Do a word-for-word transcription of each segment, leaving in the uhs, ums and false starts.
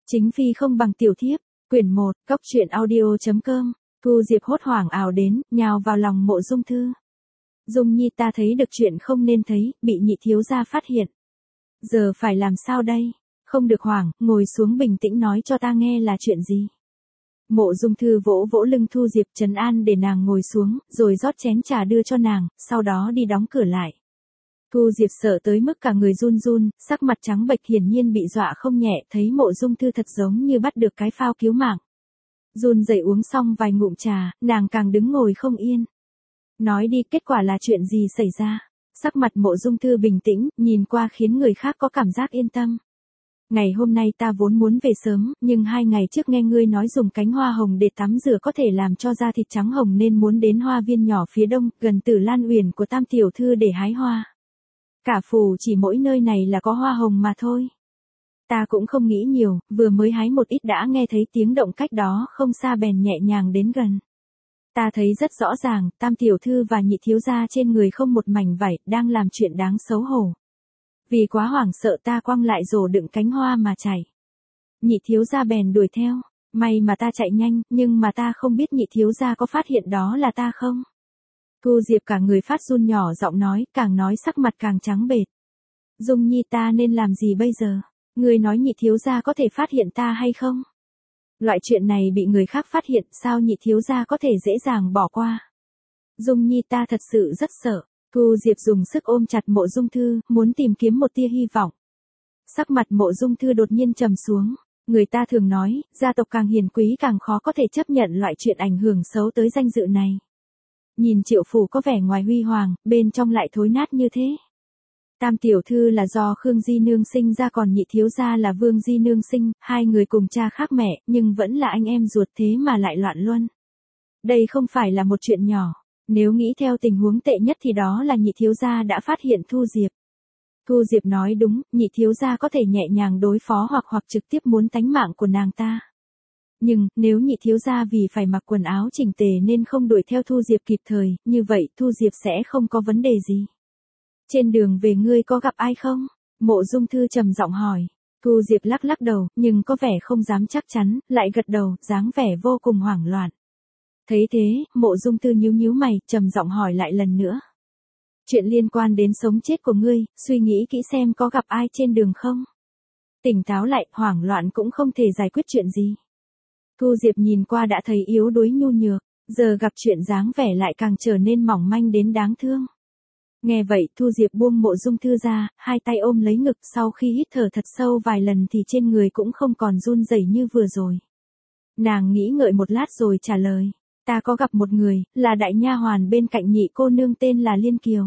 Chính phi không bằng tiểu thiếp, quyển một, cóc truyện audio.com, Thu Diệp hốt hoảng ào đến, nhào vào lòng Mộ Dung Thư. Dung Nhi, ta thấy được chuyện không nên thấy, bị nhị thiếu gia phát hiện. Giờ phải làm sao đây? Không được hoảng, ngồi xuống bình tĩnh nói cho ta nghe là chuyện gì. Mộ Dung Thư vỗ vỗ lưng Thu Diệp trấn an để nàng ngồi xuống, rồi rót chén trà đưa cho nàng, sau đó đi đóng cửa lại. Thu Diệp sợ tới mức cả người run run, sắc mặt trắng bệch, hiển nhiên bị dọa không nhẹ, thấy Mộ Dung Thư thật giống như bắt được cái phao cứu mạng. Run rẩy uống xong vài ngụm trà, nàng càng đứng ngồi không yên. Nói đi, kết quả là chuyện gì xảy ra? Sắc mặt Mộ Dung Thư bình tĩnh, nhìn qua khiến người khác có cảm giác yên tâm. Ngày hôm nay ta vốn muốn về sớm, nhưng hai ngày trước nghe ngươi nói dùng cánh hoa hồng để tắm rửa có thể làm cho da thịt trắng hồng nên muốn đến hoa viên nhỏ phía đông, gần Tử Lan Uyển của Tam tiểu thư để hái hoa. Cả phủ chỉ mỗi nơi này là có hoa hồng mà thôi. Ta cũng không nghĩ nhiều, vừa mới hái một ít đã nghe thấy tiếng động cách đó không xa bèn nhẹ nhàng đến gần. Ta thấy rất rõ ràng, Tam tiểu thư và nhị thiếu gia trên người không một mảnh vải, đang làm chuyện đáng xấu hổ. Vì quá hoảng sợ ta quăng lại rổ đựng cánh hoa mà chạy. Nhị thiếu gia bèn đuổi theo, may mà ta chạy nhanh, nhưng mà ta không biết nhị thiếu gia có phát hiện đó là ta không. Thu Diệp cả người phát run, nhỏ giọng nói, càng nói sắc mặt càng trắng bệch. Dung Nhi, ta nên làm gì bây giờ? Ngươi nói nhị thiếu gia có thể phát hiện ta hay không? Loại chuyện này bị người khác phát hiện, sao nhị thiếu gia có thể dễ dàng bỏ qua? Dung Nhi, ta thật sự rất sợ. Thu Diệp dùng sức ôm chặt Mộ Dung Thư, muốn tìm kiếm một tia hy vọng. Sắc mặt Mộ Dung Thư đột nhiên trầm xuống. Người ta thường nói, gia tộc càng hiền quý càng khó có thể chấp nhận loại chuyện ảnh hưởng xấu tới danh dự này. Nhìn Triệu phủ có vẻ ngoài huy hoàng, bên trong lại thối nát như thế. Tam tiểu thư là do Khương Di Nương sinh ra, còn nhị thiếu gia là Vương Di Nương sinh, hai người cùng cha khác mẹ, nhưng vẫn là anh em ruột, thế mà lại loạn luân. Đây không phải là một chuyện nhỏ. Nếu nghĩ theo tình huống tệ nhất thì đó là nhị thiếu gia đã phát hiện Thu Diệp. Thu Diệp nói đúng, nhị thiếu gia có thể nhẹ nhàng đối phó hoặc hoặc trực tiếp muốn tánh mạng của nàng ta. Nhưng, nếu nhị thiếu gia vì phải mặc quần áo chỉnh tề nên không đuổi theo Thu Diệp kịp thời, như vậy Thu Diệp sẽ không có vấn đề gì. Trên đường về ngươi có gặp ai không? Mộ Dung Thư trầm giọng hỏi. Thu Diệp lắc lắc đầu, nhưng có vẻ không dám chắc chắn, lại gật đầu, dáng vẻ vô cùng hoảng loạn. Thấy thế, Mộ Dung Thư nhíu nhíu mày, trầm giọng hỏi lại lần nữa. Chuyện liên quan đến sống chết của ngươi, suy nghĩ kỹ xem có gặp ai trên đường không? Tỉnh táo lại, hoảng loạn cũng không thể giải quyết chuyện gì. Thu Diệp nhìn qua đã thấy yếu đuối nhu nhược, giờ gặp chuyện dáng vẻ lại càng trở nên mỏng manh đến đáng thương. Nghe vậy, Thu Diệp buông Mộ Dung Thư ra, hai tay ôm lấy ngực, sau khi hít thở thật sâu vài lần thì trên người cũng không còn run rẩy như vừa rồi. Nàng nghĩ ngợi một lát rồi trả lời. Ta có gặp một người, là đại nha hoàn bên cạnh nhị cô nương tên là Liên Kiều.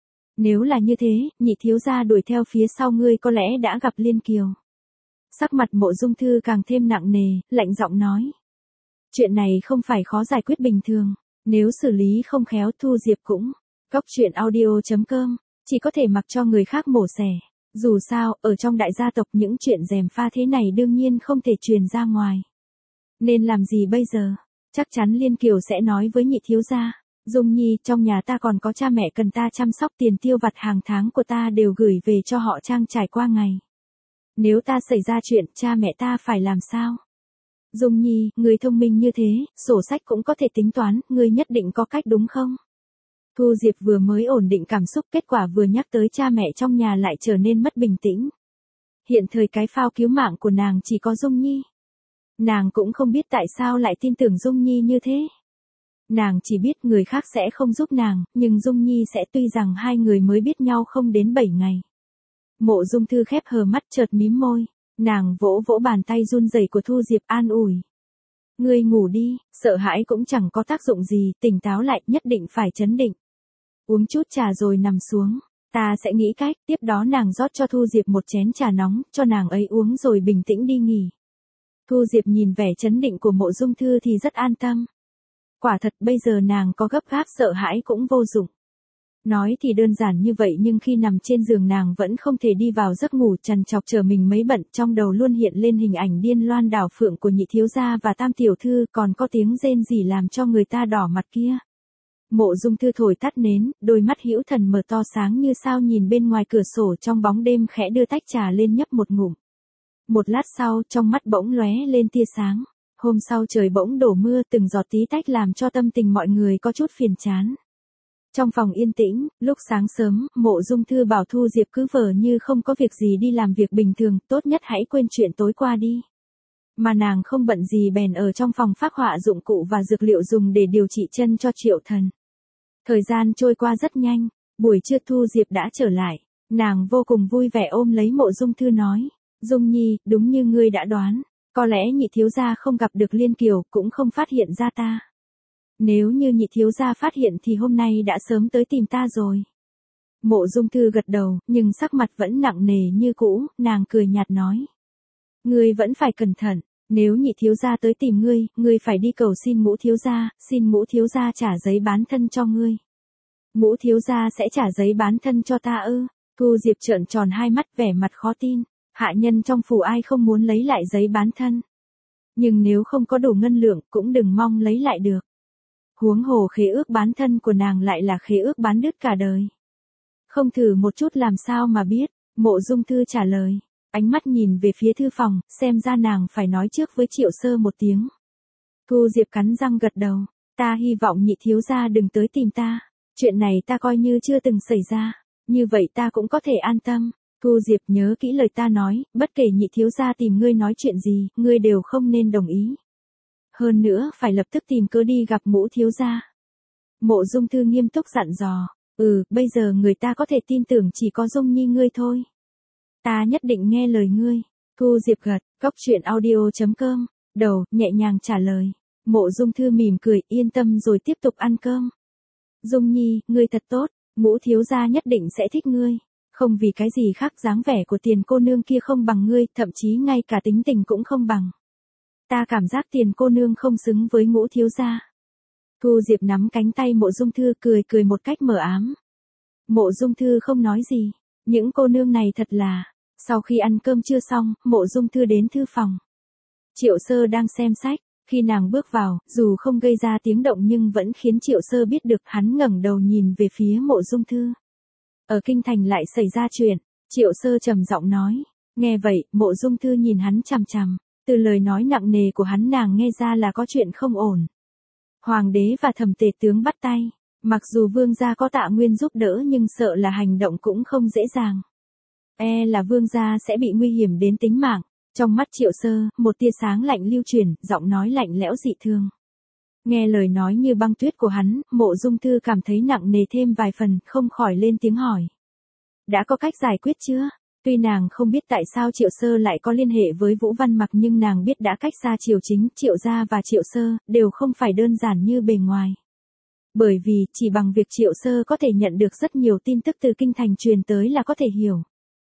Nếu là như thế, nhị thiếu gia đuổi theo phía sau ngươi có lẽ đã gặp Liên Kiều. Sắc mặt Mộ Dung Thư càng thêm nặng nề, lạnh giọng nói. Chuyện này không phải khó giải quyết bình thường, nếu xử lý không khéo Thu Diệp cũng. Cóc truyện audio.com, chỉ có thể mặc cho người khác mổ xẻ. Dù sao, ở trong đại gia tộc những chuyện gièm pha thế này đương nhiên không thể truyền ra ngoài. Nên làm gì bây giờ? Chắc chắn Liên Kiều sẽ nói với nhị thiếu gia. Dung Nhi, trong nhà ta còn có cha mẹ cần ta chăm sóc, tiền tiêu vặt hàng tháng của ta đều gửi về cho họ trang trải qua ngày. Nếu ta xảy ra chuyện, cha mẹ ta phải làm sao? Dung Nhi, người thông minh như thế, sổ sách cũng có thể tính toán, ngươi nhất định có cách đúng không? Thu Diệp vừa mới ổn định cảm xúc, kết quả vừa nhắc tới cha mẹ trong nhà lại trở nên mất bình tĩnh. Hiện thời cái phao cứu mạng của nàng chỉ có Dung Nhi. Nàng cũng không biết tại sao lại tin tưởng Dung Nhi như thế. Nàng chỉ biết người khác sẽ không giúp nàng, nhưng Dung Nhi sẽ, tuy rằng hai người mới biết nhau không đến bảy ngày. Mộ Dung Thư khép hờ mắt, chợt mím môi. Nàng vỗ vỗ bàn tay run rẩy của Thu Diệp, an ủi. Ngươi ngủ đi, sợ hãi cũng chẳng có tác dụng gì, tỉnh táo lại, nhất định phải trấn định. Uống chút trà rồi nằm xuống, ta sẽ nghĩ cách. Tiếp đó nàng rót cho Thu Diệp một chén trà nóng, cho nàng ấy uống rồi bình tĩnh đi nghỉ. Thu Diệp nhìn vẻ trấn định của Mộ Dung Thư thì rất an tâm. Quả thật bây giờ nàng có gấp gáp sợ hãi cũng vô dụng. Nói thì đơn giản như vậy nhưng khi nằm trên giường nàng vẫn không thể đi vào giấc ngủ, trằn trọc chờ mình mấy bận, trong đầu luôn hiện lên hình ảnh điên loan đảo phượng của nhị thiếu gia và Tam tiểu thư, còn có tiếng rên rỉ làm cho người ta đỏ mặt kia. Mộ Dung Thư thổi tắt nến, đôi mắt hữu thần mở to sáng như sao nhìn bên ngoài cửa sổ trong bóng đêm, khẽ đưa tách trà lên nhấp một ngụm. Một lát sau, trong mắt bỗng lóe lên tia sáng. Hôm sau trời bỗng đổ mưa, từng giọt tí tách làm cho tâm tình mọi người có chút phiền chán. Trong phòng yên tĩnh, lúc sáng sớm, Mộ Dung Thư bảo Thu Diệp cứ vờ như không có việc gì đi làm việc bình thường, tốt nhất hãy quên chuyện tối qua đi. Mà nàng không bận gì bèn ở trong phòng phác họa dụng cụ và dược liệu dùng để điều trị chân cho Triệu Thần. Thời gian trôi qua rất nhanh, buổi trưa Thu Diệp đã trở lại, nàng vô cùng vui vẻ ôm lấy Mộ Dung Thư nói, Dung Nhi, đúng như ngươi đã đoán, có lẽ nhị thiếu gia không gặp được Liên Kiều cũng không phát hiện ra ta. Nếu như nhị thiếu gia phát hiện thì hôm nay đã sớm tới tìm ta rồi. Mộ Dung Thư gật đầu, nhưng sắc mặt vẫn nặng nề như cũ, nàng cười nhạt nói. Ngươi vẫn phải cẩn thận, nếu nhị thiếu gia tới tìm ngươi, ngươi phải đi cầu xin Ngũ thiếu gia, xin Ngũ thiếu gia trả giấy bán thân cho ngươi. Ngũ thiếu gia sẽ trả giấy bán thân cho ta ư? Thu Diệp trợn tròn hai mắt vẻ mặt khó tin, hạ nhân trong phủ ai không muốn lấy lại giấy bán thân. Nhưng nếu không có đủ ngân lượng cũng đừng mong lấy lại được. Huống hồ khế ước bán thân của nàng lại là khế ước bán đứt cả đời. Không thử một chút làm sao mà biết, Mộ Dung Thư trả lời. Ánh mắt nhìn về phía thư phòng, xem ra nàng phải nói trước với Triệu Sơ một tiếng. Thu Diệp cắn răng gật đầu, ta hy vọng nhị thiếu gia đừng tới tìm ta. Chuyện này ta coi như chưa từng xảy ra, như vậy ta cũng có thể an tâm. Thu Diệp nhớ kỹ lời ta nói, bất kể nhị thiếu gia tìm ngươi nói chuyện gì, ngươi đều không nên đồng ý. Hơn nữa, phải lập tức tìm cớ đi gặp Ngũ thiếu gia. Mộ Dung Thư nghiêm túc dặn dò, ừ, bây giờ người ta có thể tin tưởng chỉ có Dung Nhi ngươi thôi. Ta nhất định nghe lời ngươi. Thu Diệp gật, cốc truyện audio chấm com, đầu, nhẹ nhàng trả lời. Mộ Dung Thư mỉm cười, yên tâm rồi tiếp tục ăn cơm. Dung Nhi, ngươi thật tốt, Ngũ thiếu gia nhất định sẽ thích ngươi. Không vì cái gì khác, dáng vẻ của Tiền cô nương kia không bằng ngươi, thậm chí ngay cả tính tình cũng không bằng. Ta cảm giác Tiền cô nương không xứng với Ngũ thiếu gia. Thu Diệp nắm cánh tay Mộ Dung Thư cười cười một cách mờ ám. Mộ Dung Thư không nói gì, những cô nương này thật là. Sau khi ăn cơm trưa xong, Mộ Dung Thư đến thư phòng. Triệu Sơ đang xem sách, khi nàng bước vào, dù không gây ra tiếng động nhưng vẫn khiến Triệu Sơ biết được, hắn ngẩng đầu nhìn về phía Mộ Dung Thư. Ở kinh thành lại xảy ra chuyện, Triệu Sơ trầm giọng nói. Nghe vậy, Mộ Dung Thư nhìn hắn chằm chằm, từ lời nói nặng nề của hắn nàng nghe ra là có chuyện không ổn. Hoàng đế và Thẩm Tề tướng bắt tay, mặc dù vương gia có Tạ Nguyên giúp đỡ nhưng sợ là hành động cũng không dễ dàng. E là vương gia sẽ bị nguy hiểm đến tính mạng. Trong mắt Triệu Sơ, một tia sáng lạnh lưu truyền, giọng nói lạnh lẽo dị thường. Nghe lời nói như băng tuyết của hắn, Mộ Dung Thư cảm thấy nặng nề thêm vài phần, không khỏi lên tiếng hỏi. Đã có cách giải quyết chưa? Tuy nàng không biết tại sao Triệu Sơ lại có liên hệ với Vũ Văn Mặc nhưng nàng biết đã cách xa Triều Chính, Triệu gia và Triệu Sơ, đều không phải đơn giản như bề ngoài. Bởi vì, chỉ bằng việc Triệu Sơ có thể nhận được rất nhiều tin tức từ kinh thành truyền tới là có thể hiểu.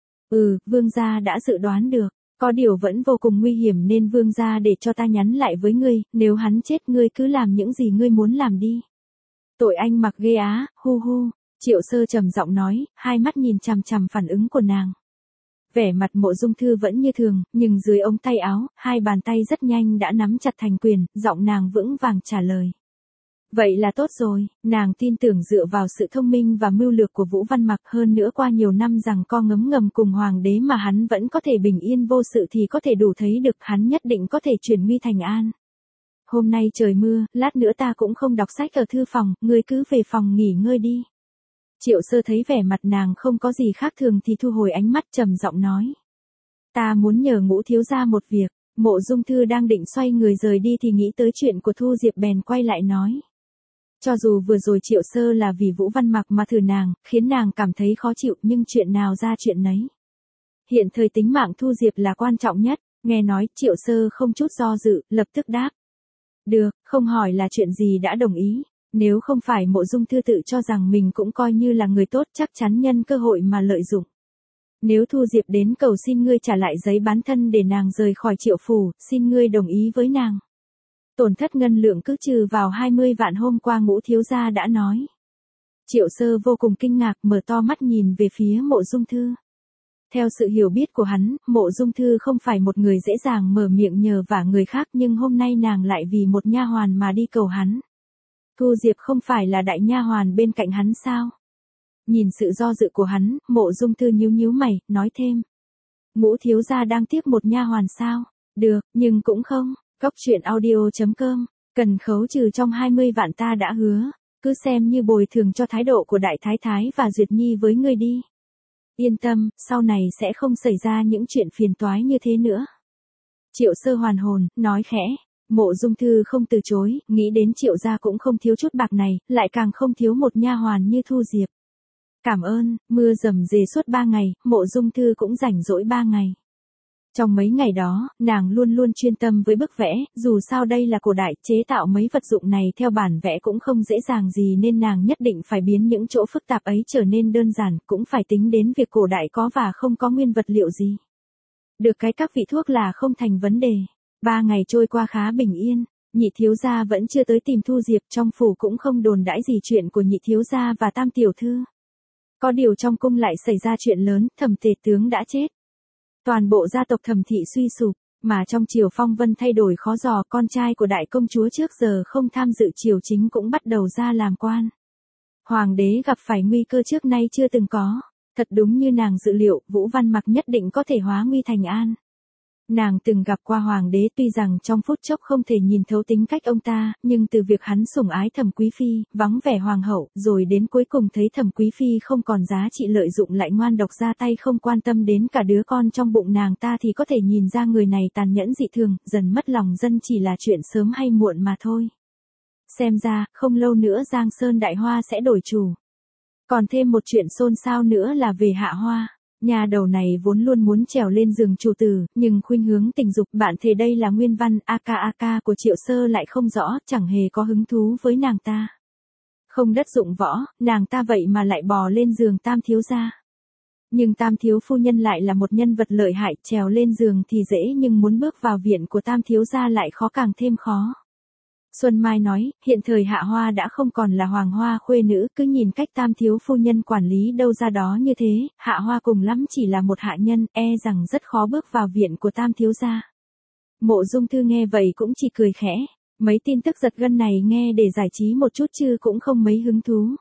Ừ, vương gia đã dự đoán được, có điều vẫn vô cùng nguy hiểm nên vương gia để cho ta nhắn lại với ngươi, nếu hắn chết ngươi cứ làm những gì ngươi muốn làm đi. Tội anh Mặc ghê á, hu hu, Triệu Sơ trầm giọng nói, hai mắt nhìn chằm chằm phản ứng của nàng. Vẻ mặt Mộ Dung Thư vẫn như thường, nhưng dưới ống tay áo, hai bàn tay rất nhanh đã nắm chặt thành quyền, giọng nàng vững vàng trả lời. Vậy là tốt rồi, nàng tin tưởng dựa vào sự thông minh và mưu lược của Vũ Văn Mặc, hơn nữa qua nhiều năm rằng co ngấm ngầm cùng hoàng đế mà hắn vẫn có thể bình yên vô sự thì có thể đủ thấy được hắn nhất định có thể chuyển nguy thành an. Hôm nay trời mưa, lát nữa ta cũng không đọc sách ở thư phòng, ngươi cứ về phòng nghỉ ngơi đi. Triệu Sơ thấy vẻ mặt nàng không có gì khác thường thì thu hồi ánh mắt trầm giọng nói. Ta muốn nhờ Ngũ thiếu gia một việc. Mộ Dung Thư đang định xoay người rời đi thì nghĩ tới chuyện của Thu Diệp bèn quay lại nói. Cho dù vừa rồi Triệu Sơ là vì Vũ Văn Mặc mà thử nàng, khiến nàng cảm thấy khó chịu nhưng chuyện nào ra chuyện nấy. Hiện thời tính mạng Thu Diệp là quan trọng nhất, nghe nói Triệu Sơ không chút do dự, lập tức đáp. Được, không hỏi là chuyện gì đã đồng ý, nếu không phải Mộ Dung Thư tự cho rằng mình cũng coi như là người tốt chắc chắn nhân cơ hội mà lợi dụng. Nếu Thu Diệp đến cầu xin ngươi trả lại giấy bán thân để nàng rời khỏi Triệu phủ, xin ngươi đồng ý với nàng. Tổn thất ngân lượng cứ trừ vào hai mươi vạn hôm qua Ngũ thiếu gia đã nói. Triệu Sơ vô cùng kinh ngạc mở to mắt nhìn về phía Mộ Dung Thư. Theo sự hiểu biết của hắn, Mộ Dung Thư không phải một người dễ dàng mở miệng nhờ vả người khác nhưng hôm nay nàng lại vì một nha hoàn mà đi cầu hắn. Thu Diệp không phải là đại nha hoàn bên cạnh hắn sao? Nhìn sự do dự của hắn, Mộ Dung Thư nhíu nhíu mày, nói thêm. Ngũ thiếu gia đang tiếc một nha hoàn sao? Được, nhưng cũng không. Cốc truyện audio.com, cần khấu trừ trong hai mươi vạn ta đã hứa, cứ xem như bồi thường cho thái độ của đại thái thái và Duyệt Nhi với ngươi đi. Yên tâm, sau này sẽ không xảy ra những chuyện phiền toái như thế nữa. Triệu Sơ hoàn hồn, nói khẽ. Mộ Dung Thư không từ chối, nghĩ đến Triệu gia cũng không thiếu chút bạc này, lại càng không thiếu một nha hoàn như Thu Diệp. Cảm ơn, mưa rầm rề suốt ba ngày, Mộ Dung Thư cũng rảnh rỗi ba ngày. Trong mấy ngày đó, nàng luôn luôn chuyên tâm với bức vẽ, dù sao đây là cổ đại, chế tạo mấy vật dụng này theo bản vẽ cũng không dễ dàng gì nên nàng nhất định phải biến những chỗ phức tạp ấy trở nên đơn giản, cũng phải tính đến việc cổ đại có và không có nguyên vật liệu gì. Được cái các vị thuốc là không thành vấn đề. Ba ngày trôi qua khá bình yên, nhị thiếu gia vẫn chưa tới tìm Thu Diệp, trong phủ cũng không đồn đãi gì chuyện của nhị thiếu gia và tam tiểu thư. Có điều trong cung lại xảy ra chuyện lớn, Thẩm tể tướng đã chết. Toàn bộ gia tộc Thẩm thị suy sụp, mà trong triều phong vân thay đổi khó dò, con trai của đại công chúa trước giờ không tham dự triều chính cũng bắt đầu ra làm quan. Hoàng đế gặp phải nguy cơ trước nay chưa từng có, thật đúng như nàng dự liệu, Vũ Văn Mặc nhất định có thể hóa nguy thành an. Nàng từng gặp qua hoàng đế, tuy rằng trong phút chốc không thể nhìn thấu tính cách ông ta, nhưng từ việc hắn sủng ái Thẩm Quý Phi, vắng vẻ hoàng hậu, rồi đến cuối cùng thấy Thẩm Quý Phi không còn giá trị lợi dụng lại ngoan độc ra tay không quan tâm đến cả đứa con trong bụng nàng ta thì có thể nhìn ra người này tàn nhẫn dị thường, dần mất lòng dân chỉ là chuyện sớm hay muộn mà thôi. Xem ra, không lâu nữa Giang Sơn Đại Hoa sẽ đổi chủ. Còn thêm một chuyện xôn xao nữa là về Hạ Hoa. Nhà đầu này vốn luôn muốn trèo lên giường chủ tử, nhưng khuynh hướng tình dục, bạn thề đây là nguyên văn aka aka của Triệu Sơ lại không rõ, chẳng hề có hứng thú với nàng ta. Không đất dụng võ, nàng ta vậy mà lại bò lên giường tam thiếu gia. Nhưng tam thiếu phu nhân lại là một nhân vật lợi hại, trèo lên giường thì dễ nhưng muốn bước vào viện của tam thiếu gia lại khó càng thêm khó. Xuân Mai nói, hiện thời Hạ Hoa đã không còn là hoàng hoa khuê nữ, cứ nhìn cách tam thiếu phu nhân quản lý đâu ra đó như thế, Hạ Hoa cùng lắm chỉ là một hạ nhân, e rằng rất khó bước vào viện của tam thiếu gia. Mộ Dung Thư nghe vậy cũng chỉ cười khẽ, mấy tin tức giật gân này nghe để giải trí một chút chứ cũng không mấy hứng thú.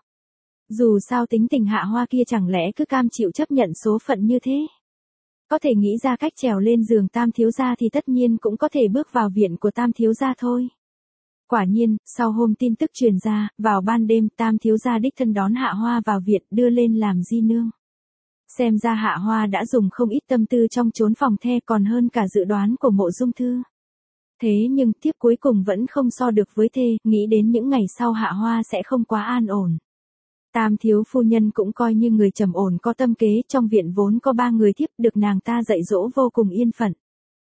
Dù sao tính tình Hạ Hoa kia chẳng lẽ cứ cam chịu chấp nhận số phận như thế. Có thể nghĩ ra cách trèo lên giường tam thiếu gia thì tất nhiên cũng có thể bước vào viện của tam thiếu gia thôi. Quả nhiên, sau hôm tin tức truyền ra, vào ban đêm tam thiếu gia đích thân đón Hạ Hoa vào viện đưa lên làm di nương. Xem ra Hạ Hoa đã dùng không ít tâm tư trong chốn phòng the còn hơn cả dự đoán của Mộ Dung Thư. Thế nhưng tiếp cuối cùng vẫn không so được với thê, nghĩ đến những ngày sau Hạ Hoa sẽ không quá an ổn. Tam thiếu phu nhân cũng coi như người trầm ổn có tâm kế, trong viện vốn có ba người thiếp được nàng ta dạy dỗ vô cùng yên phận.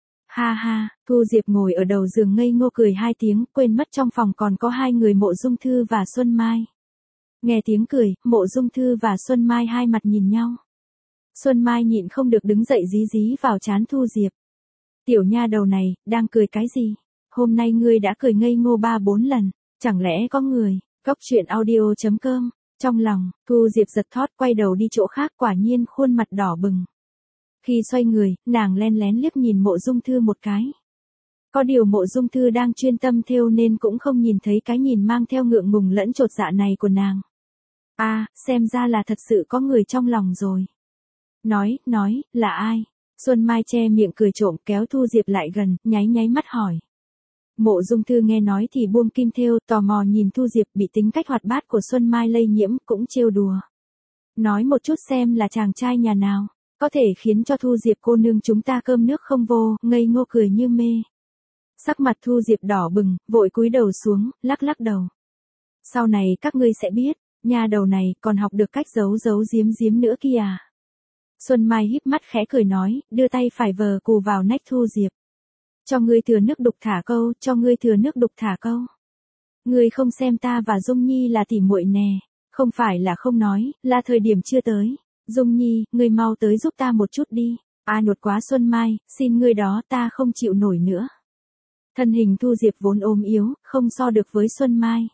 Ha ha, Thu Diệp ngồi ở đầu giường ngây ngô cười hai tiếng, quên mất trong phòng còn có hai người Mộ Dung Thư và Xuân Mai. Nghe tiếng cười, Mộ Dung Thư và Xuân Mai hai mặt nhìn nhau. Xuân Mai nhịn không được đứng dậy dí dí vào trán Thu Diệp. Tiểu nha đầu này, đang cười cái gì? Hôm nay ngươi đã cười ngây ngô ba bốn lần, chẳng lẽ có người? Cốc truyện audio.com. Trong lòng, Thu Diệp giật thót quay đầu đi chỗ khác, quả nhiên khuôn mặt đỏ bừng. Khi xoay người, nàng len lén liếc nhìn Mộ Dung Thư một cái. Có điều Mộ Dung Thư đang chuyên tâm thêu nên cũng không nhìn thấy cái nhìn mang theo ngượng ngùng lẫn chột dạ này của nàng. À, xem ra là thật sự có người trong lòng rồi. Nói, nói, là ai? Xuân Mai che miệng cười trộm kéo Thu Diệp lại gần, nháy nháy mắt hỏi. Mộ Dung Thư nghe nói thì buông kim thêu, tò mò nhìn Thu Diệp, bị tính cách hoạt bát của Xuân Mai lây nhiễm, cũng trêu đùa. Nói một chút xem là chàng trai nhà nào, có thể khiến cho Thu Diệp cô nương chúng ta cơm nước không vô, ngây ngô cười như mê. Sắc mặt Thu Diệp đỏ bừng, vội cúi đầu xuống, lắc lắc đầu. Sau này các ngươi sẽ biết, nha đầu này còn học được cách giấu giấu giếm giếm nữa kìa. Xuân Mai híp mắt khẽ cười nói, đưa tay phải vờ cù vào nách Thu Diệp. Cho ngươi thừa nước đục thả câu, cho ngươi thừa nước đục thả câu. Ngươi không xem ta và Dung Nhi là tỉ muội nè, không phải là không nói, là thời điểm chưa tới. Dung Nhi, ngươi mau tới giúp ta một chút đi. A nhột quá Xuân Mai, xin ngươi đó, ta không chịu nổi nữa. Thân hình Thu Diệp vốn ốm yếu, không so được với Xuân Mai.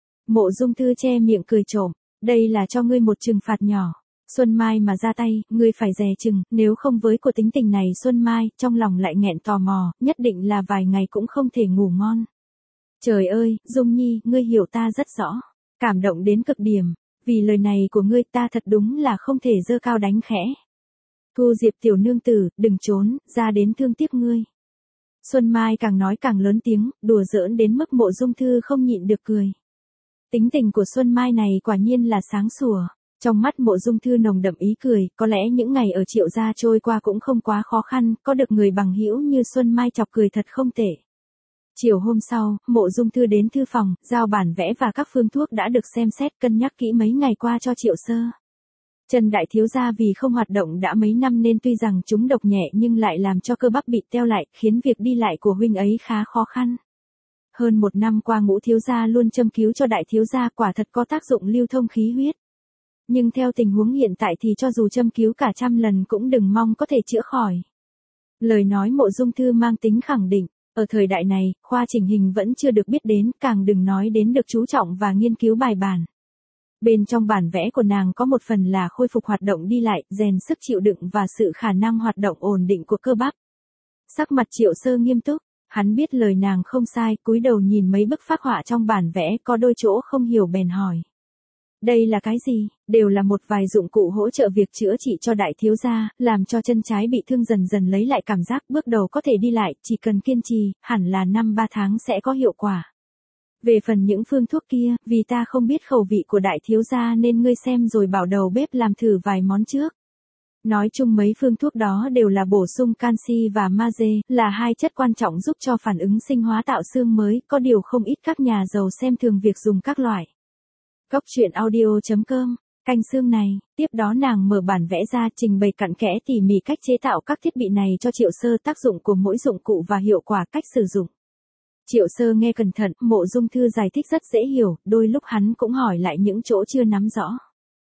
Mộ Dung Thư che miệng cười trộm, đây là cho ngươi một trừng phạt nhỏ. Xuân Mai mà ra tay, ngươi phải dè chừng, nếu không với của tính tình này Xuân Mai, trong lòng lại nghẹn tò mò, nhất định là vài ngày cũng không thể ngủ ngon. Trời ơi, Dung Nhi, ngươi hiểu ta rất rõ. Cảm động đến cực điểm, vì lời này của ngươi ta thật đúng là không thể giơ cao đánh khẽ. Thu Diệp tiểu nương tử, đừng trốn, ra đến thương tiếc ngươi. Xuân Mai càng nói càng lớn tiếng, đùa giỡn đến mức Mộ Dung Thư không nhịn được cười. Tính tình của Xuân Mai này quả nhiên là sáng sủa. Trong mắt Mộ Dung Thư nồng đậm ý cười, có lẽ những ngày ở Triệu gia trôi qua cũng không quá khó khăn, có được người bằng hữu như Xuân Mai chọc cười thật không tệ. Chiều hôm sau, Mộ Dung Thư đến thư phòng, giao bản vẽ và các phương thuốc đã được xem xét cân nhắc kỹ mấy ngày qua cho Triệu Sơ. Trần đại thiếu gia vì không hoạt động đã mấy năm nên tuy rằng chúng độc nhẹ nhưng lại làm cho cơ bắp bị teo lại, khiến việc đi lại của huynh ấy khá khó khăn. Hơn một năm qua Ngũ thiếu gia luôn châm cứu cho đại thiếu gia, quả thật có tác dụng lưu thông khí huyết. Nhưng theo tình huống hiện tại thì cho dù châm cứu cả trăm lần cũng đừng mong có thể chữa khỏi. Lời nói Mộ Dung Thư mang tính khẳng định, ở thời đại này, khoa chỉnh hình vẫn chưa được biết đến, càng đừng nói đến được chú trọng và nghiên cứu bài bản. Bên trong bản vẽ của nàng có một phần là khôi phục hoạt động đi lại, rèn sức chịu đựng và sự khả năng hoạt động ổn định của cơ bắp. Sắc mặt Triệu Sơ nghiêm túc, hắn biết lời nàng không sai, cúi đầu nhìn mấy bức phác họa trong bản vẽ có đôi chỗ không hiểu bèn hỏi. Đây là cái gì? Đều là một vài dụng cụ hỗ trợ việc chữa trị cho đại thiếu gia, làm cho chân trái bị thương dần dần lấy lại cảm giác, bước đầu có thể đi lại, chỉ cần kiên trì, hẳn là năm ba tháng sẽ có hiệu quả. Về phần những phương thuốc kia, vì ta không biết khẩu vị của đại thiếu gia nên ngươi xem rồi bảo đầu bếp làm thử vài món trước. Nói chung mấy phương thuốc đó đều là bổ sung canxi và magie, là hai chất quan trọng giúp cho phản ứng sinh hóa tạo xương mới, có điều không ít các nhà giàu xem thường việc dùng các loại. Cốc truyện audio chấm com, canh xương này, tiếp đó nàng mở bản vẽ ra trình bày cặn kẽ tỉ mỉ cách chế tạo các thiết bị này cho Triệu Sơ, tác dụng của mỗi dụng cụ và hiệu quả cách sử dụng. Triệu Sơ nghe cẩn thận, Mộ Dung Thư giải thích rất dễ hiểu, đôi lúc hắn cũng hỏi lại những chỗ chưa nắm rõ.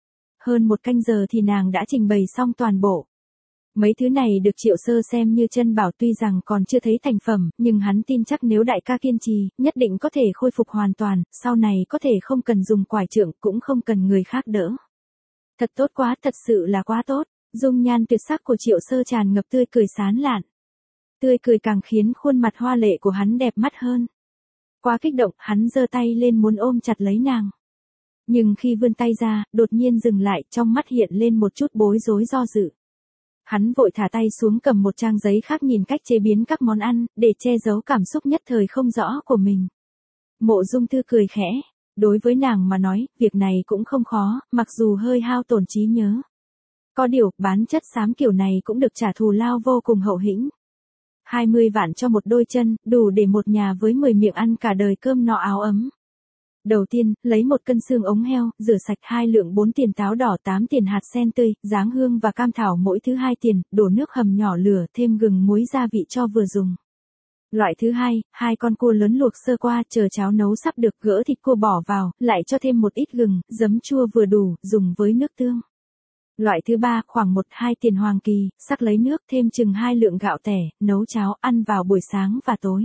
Hơn một canh giờ thì nàng đã trình bày xong toàn bộ. Mấy thứ này được Triệu Sơ xem như chân bảo, tuy rằng còn chưa thấy thành phẩm, nhưng hắn tin chắc nếu đại ca kiên trì, nhất định có thể khôi phục hoàn toàn, sau này có thể không cần dùng quải trượng, cũng không cần người khác đỡ. Thật tốt quá, thật sự là quá tốt. Dung nhan tuyệt sắc của Triệu Sơ tràn ngập tươi cười sán lạn. Tươi cười càng khiến khuôn mặt hoa lệ của hắn đẹp mắt hơn. Quá kích động, hắn giơ tay lên muốn ôm chặt lấy nàng. Nhưng khi vươn tay ra, đột nhiên dừng lại, trong mắt hiện lên một chút bối rối do dự. Hắn vội thả tay xuống cầm một trang giấy khác nhìn cách chế biến các món ăn, để che giấu cảm xúc nhất thời không rõ của mình. Mộ Dung Thư cười khẽ, đối với nàng mà nói, việc này cũng không khó, mặc dù hơi hao tổn trí nhớ. Có điều, bán chất xám kiểu này cũng được trả thù lao vô cùng hậu hĩnh. hai mươi vạn cho một đôi chân, đủ để một nhà với mười miệng ăn cả đời cơm no áo ấm. Đầu tiên, lấy một cân xương ống heo, rửa sạch hai lượng bốn tiền táo đỏ tám tiền hạt sen tươi, giáng hương và cam thảo mỗi thứ hai tiền, đổ nước hầm nhỏ lửa, thêm gừng muối gia vị cho vừa dùng. Loại thứ hai, hai con cua lớn luộc sơ qua, chờ cháo nấu sắp được, gỡ thịt cua bỏ vào, lại cho thêm một ít gừng, giấm chua vừa đủ, dùng với nước tương. Loại thứ ba, khoảng một hai tiền hoàng kỳ, sắc lấy nước, thêm chừng hai lượng gạo tẻ, nấu cháo, ăn vào buổi sáng và tối.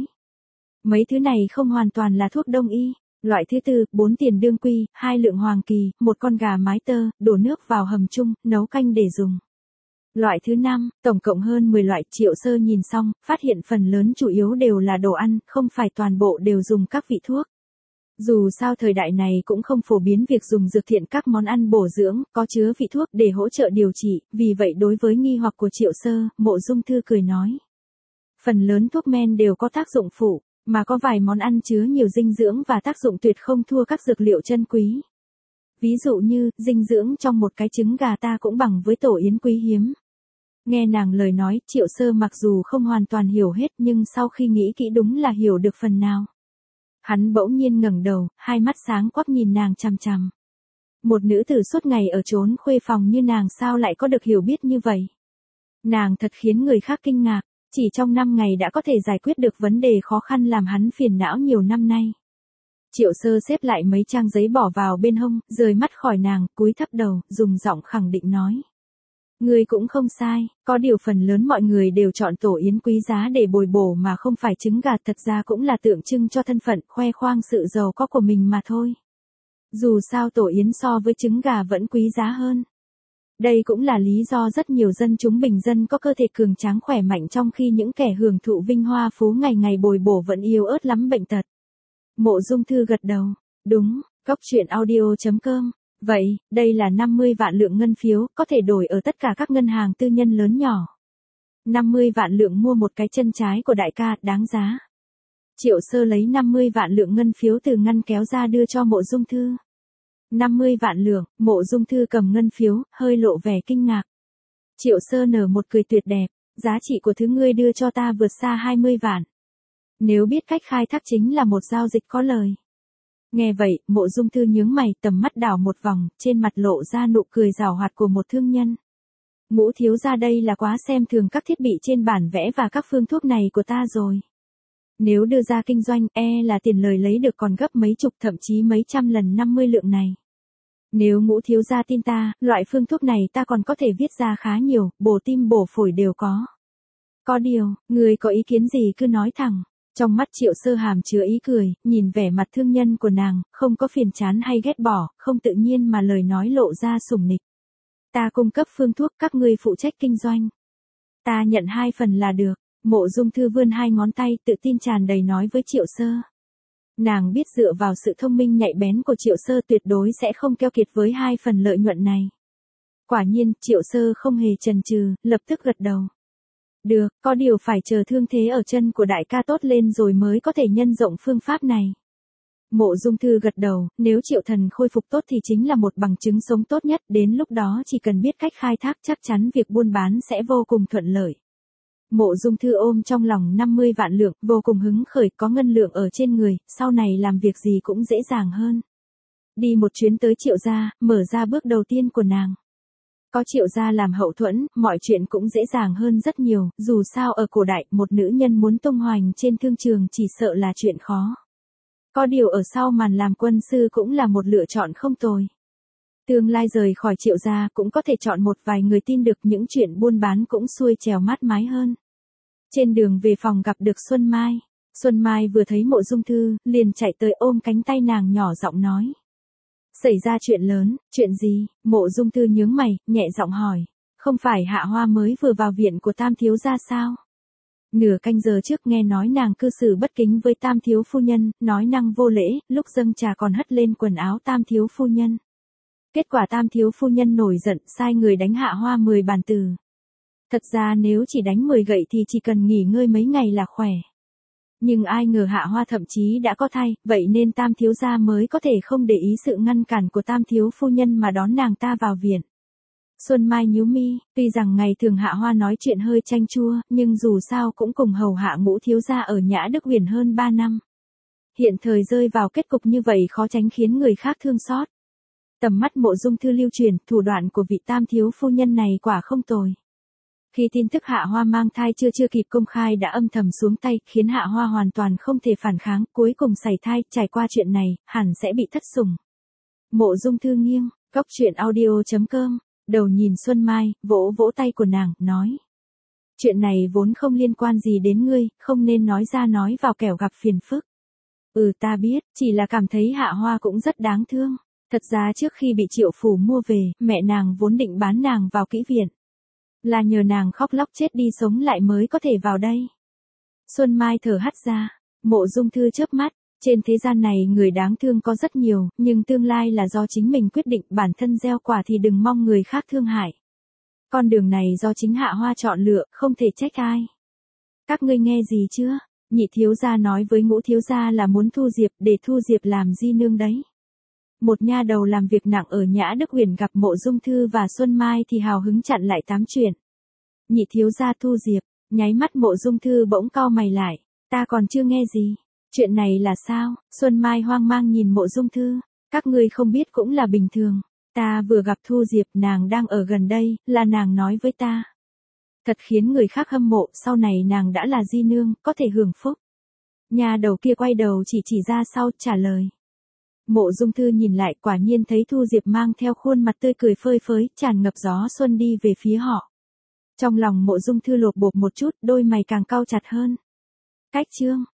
Mấy thứ này không hoàn toàn là thuốc đông y. Loại thứ tư, bốn tiền đương quy, hai lượng hoàng kỳ, một con gà mái tơ, đổ nước vào hầm chung, nấu canh để dùng. Loại thứ năm, tổng cộng hơn mười loại. Triệu Sơ nhìn xong, phát hiện phần lớn chủ yếu đều là đồ ăn, không phải toàn bộ đều dùng các vị thuốc. Dù sao thời đại này cũng không phổ biến việc dùng dược thiện các món ăn bổ dưỡng, có chứa vị thuốc để hỗ trợ điều trị, vì vậy đối với nghi hoặc của Triệu Sơ, Mộ Dung Thư cười nói. Phần lớn thuốc men đều có tác dụng phụ. Mà có vài món ăn chứa nhiều dinh dưỡng và tác dụng tuyệt không thua các dược liệu chân quý. Ví dụ như, dinh dưỡng trong một cái trứng gà ta cũng bằng với tổ yến quý hiếm. Nghe nàng lời nói, Triệu Sơ mặc dù không hoàn toàn hiểu hết nhưng sau khi nghĩ kỹ đúng là hiểu được phần nào. Hắn bỗng nhiên ngẩng đầu, hai mắt sáng quắc nhìn nàng chằm chằm. Một nữ tử suốt ngày ở trốn khuê phòng như nàng sao lại có được hiểu biết như vậy? Nàng thật khiến người khác kinh ngạc. Chỉ trong năm ngày đã có thể giải quyết được vấn đề khó khăn làm hắn phiền não nhiều năm nay. Triệu Sơ xếp lại mấy trang giấy bỏ vào bên hông, rời mắt khỏi nàng, cúi thấp đầu, dùng giọng khẳng định nói. Ngươi cũng không sai, có điều phần lớn mọi người đều chọn tổ yến quý giá để bồi bổ mà không phải trứng gà, thật ra cũng là tượng trưng cho thân phận, khoe khoang sự giàu có của mình mà thôi. Dù sao tổ yến so với trứng gà vẫn quý giá hơn. Đây cũng là lý do rất nhiều dân chúng bình dân có cơ thể cường tráng khỏe mạnh trong khi những kẻ hưởng thụ vinh hoa phú ngày ngày bồi bổ vẫn yếu ớt lắm bệnh tật. Mộ Dung Thư gật đầu. Đúng, cốc truyện audio chấm com. Vậy, đây là năm mươi vạn lượng ngân phiếu, có thể đổi ở tất cả các ngân hàng tư nhân lớn nhỏ. năm mươi vạn lượng mua một cái chân trái của đại ca, đáng giá. Triệu Sơ lấy năm mươi vạn lượng ngân phiếu từ ngăn kéo ra đưa cho Mộ Dung Thư. năm mươi vạn lượng, Mộ Dung Thư cầm ngân phiếu, hơi lộ vẻ kinh ngạc. Triệu Sơ nở một cười tuyệt đẹp, giá trị của thứ ngươi đưa cho ta vượt xa hai mươi vạn. Nếu biết cách khai thác chính là một giao dịch có lời. Nghe vậy, Mộ Dung Thư nhướng mày, tầm mắt đảo một vòng, trên mặt lộ ra nụ cười giảo hoạt của một thương nhân. Ngũ thiếu gia đây là quá xem thường các thiết bị trên bản vẽ và các phương thuốc này của ta rồi. Nếu đưa ra kinh doanh, e là tiền lời lấy được còn gấp mấy chục thậm chí mấy trăm lần năm mươi lượng này. Nếu Ngũ thiếu gia tin ta, loại phương thuốc này ta còn có thể viết ra khá nhiều, bổ tim bổ phổi đều có. Có điều, người có ý kiến gì cứ nói thẳng. Trong mắt Triệu Sơ hàm chứa ý cười, nhìn vẻ mặt thương nhân của nàng, không có phiền chán hay ghét bỏ, không tự nhiên mà lời nói lộ ra sủng nịch. Ta cung cấp phương thuốc, các ngươi phụ trách kinh doanh. Ta nhận hai phần là được. Mộ Dung Thư vươn hai ngón tay, tự tin tràn đầy nói với Triệu Sơ. Nàng biết dựa vào sự thông minh nhạy bén của Triệu Sơ tuyệt đối sẽ không keo kiệt với hai phần lợi nhuận này. Quả nhiên, Triệu Sơ không hề chần chừ, lập tức gật đầu. Được, có điều phải chờ thương thế ở chân của đại ca tốt lên rồi mới có thể nhân rộng phương pháp này. Mộ Dung Thư gật đầu, nếu Triệu Thần khôi phục tốt thì chính là một bằng chứng sống tốt nhất, đến lúc đó chỉ cần biết cách khai thác chắc chắn việc buôn bán sẽ vô cùng thuận lợi. Mộ Dung Thư ôm trong lòng năm mươi vạn lượng, vô cùng hứng khởi, có ngân lượng ở trên người, sau này làm việc gì cũng dễ dàng hơn. Đi một chuyến tới Triệu gia, mở ra bước đầu tiên của nàng. Có Triệu gia làm hậu thuẫn, mọi chuyện cũng dễ dàng hơn rất nhiều, dù sao ở cổ đại, một nữ nhân muốn tung hoành trên thương trường chỉ sợ là chuyện khó. Có điều ở sau màn làm quân sư cũng là một lựa chọn không tồi. Tương lai rời khỏi Triệu gia cũng có thể chọn một vài người tin được, những chuyện buôn bán cũng xuôi trèo mát mái hơn. Trên đường về phòng gặp được Xuân Mai. Xuân Mai vừa thấy Mộ Dung Thư, liền chạy tới ôm cánh tay nàng nhỏ giọng nói. Xảy ra chuyện lớn, chuyện gì? Mộ Dung Thư nhướng mày, nhẹ giọng hỏi. Không phải Hạ Hoa mới vừa vào viện của Tam thiếu gia sao? Nửa canh giờ trước nghe nói nàng cư xử bất kính với Tam thiếu phu nhân, nói năng vô lễ, lúc dâng trà còn hất lên quần áo Tam thiếu phu nhân. Kết quả Tam thiếu phu nhân nổi giận, sai người đánh Hạ Hoa mười bàn từ. Thật ra nếu chỉ đánh mười gậy thì chỉ cần nghỉ ngơi mấy ngày là khỏe. Nhưng ai ngờ Hạ Hoa thậm chí đã có thai, vậy nên Tam thiếu gia mới có thể không để ý sự ngăn cản của Tam thiếu phu nhân mà đón nàng ta vào viện. Xuân Mai nhíu mi, tuy rằng ngày thường Hạ Hoa nói chuyện hơi chanh chua, nhưng dù sao cũng cùng hầu hạ Ngũ thiếu gia ở Nhã Đức Huyền hơn ba năm. Hiện thời rơi vào kết cục như vậy khó tránh khiến người khác thương xót. Tầm mắt Mộ Dung Thư lưu truyền, thủ đoạn của vị Tam thiếu phu nhân này quả không tồi. Khi tin tức Hạ Hoa mang thai chưa chưa kịp công khai đã âm thầm xuống tay, khiến Hạ Hoa hoàn toàn không thể phản kháng, cuối cùng sảy thai, trải qua chuyện này, hẳn sẽ bị thất sủng. Mộ Dung Thư nghiêng, góc truyện audio chấm com, đầu nhìn Xuân Mai, vỗ vỗ tay của nàng, nói. Chuyện này vốn không liên quan gì đến ngươi, không nên nói ra nói vào kẻo gặp phiền phức. Ừ ta biết, chỉ là cảm thấy Hạ Hoa cũng rất đáng thương. Thật ra trước khi bị Triệu phủ mua về, mẹ nàng vốn định bán nàng vào kỹ viện. Là nhờ nàng khóc lóc chết đi sống lại mới có thể vào đây. Xuân Mai thở hắt ra, Mộ Dung Thư chớp mắt, trên thế gian này người đáng thương có rất nhiều, nhưng tương lai là do chính mình quyết định, bản thân gieo quả thì đừng mong người khác thương hại. Con đường này do chính Hạ Hoa chọn lựa, không thể trách ai. Các ngươi nghe gì chưa? Nhị thiếu gia nói với Ngũ thiếu gia là muốn thu Diệp, để thu Diệp làm di nương đấy. Một nha đầu làm việc nặng ở Nhã Đức Huyền gặp Mộ Dung Thư và Xuân Mai thì hào hứng chặn lại tám chuyện. Nhị thiếu gia thu Diệp, nháy mắt Mộ Dung Thư bỗng cau mày lại, ta còn chưa nghe gì. Chuyện này là sao? Xuân Mai hoang mang nhìn Mộ Dung Thư, các ngươi không biết cũng là bình thường. Ta vừa gặp Thu Diệp, nàng đang ở gần đây, là nàng nói với ta. Thật khiến người khác hâm mộ, sau này nàng đã là di nương, có thể hưởng phúc. Nhà đầu kia quay đầu chỉ chỉ ra sau, trả lời. Mộ Dung Thư nhìn lại, quả nhiên thấy Thu Diệp mang theo khuôn mặt tươi cười phơi phới, tràn ngập gió xuân đi về phía họ. Trong lòng Mộ Dung Thư lột bột một chút, đôi mày càng cau chặt hơn. Cách chương